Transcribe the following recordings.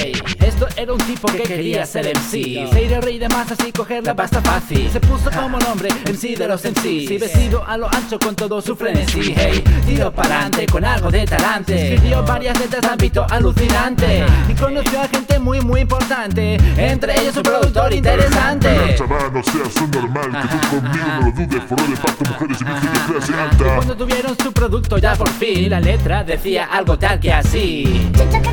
Hey, esto era un tipo que quería ser MC. Se iría rey de masas y coger la pasta fácil. Se puso como nombre MC de los MCs, vestido a lo ancho con todo su frenesí. Hey, tiro pa'lante con algo de talante. Escribió varias letras de ámbito alucinante y conoció a gente muy importante, entre ellos un productor interesante. Mira, chaval, no seas un normal, que tú conmigo no lo dudes. Forró de pacto, mujeres y virgen de clase alta. Cuando tuvieron su producto ya por fin, la letra decía algo tal que así: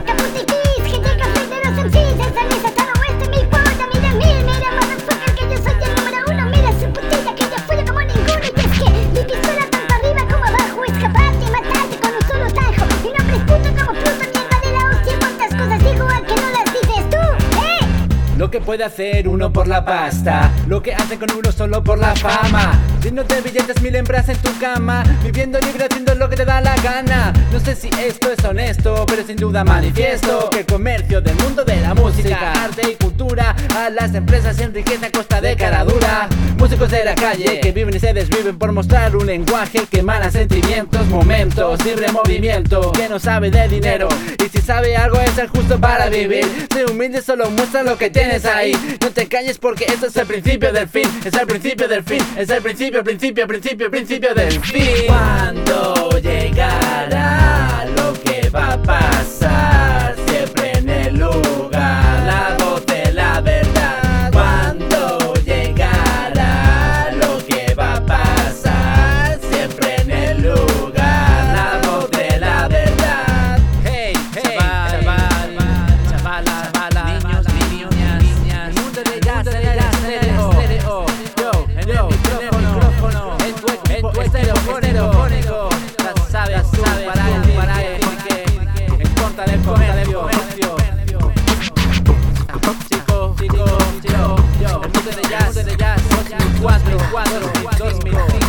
lo que puede hacer uno por la pasta, lo que hacen con uno solo por la fama. Llenote de billetes, 1000 hembras en tu cama, viviendo libre haciendo lo que te da la gana. No sé si esto es honesto, pero sin duda manifiesto que el comercio del mundo de la música, arte y cultura a las empresas enriquece a costa de cara dura. Músicos de la calle que viven y se desviven por mostrar un lenguaje que emana sentimientos, momentos, libre movimiento, que no sabe de dinero y si sabe algo es el justo para vivir. Sé humilde, solo muestra lo que tienes ahí. No te calles porque esto es el principio del fin. Es el principio del fin. Es el principio del fin. ¿Cuándo llegará lo que va a pasar? Siempre en el lugar, la voz de la verdad. ¿Cuándo llegará lo que va a pasar? Siempre en el lugar, la voz de la verdad. Hey, hey, chavala, niños, niñas, el mundo de jazz será estéreo. Yo, en el micrófono, en tu estereofónico. Ya sabes, para que en contra del comercio. Chico, el mundo de jazz, 2004, 2005.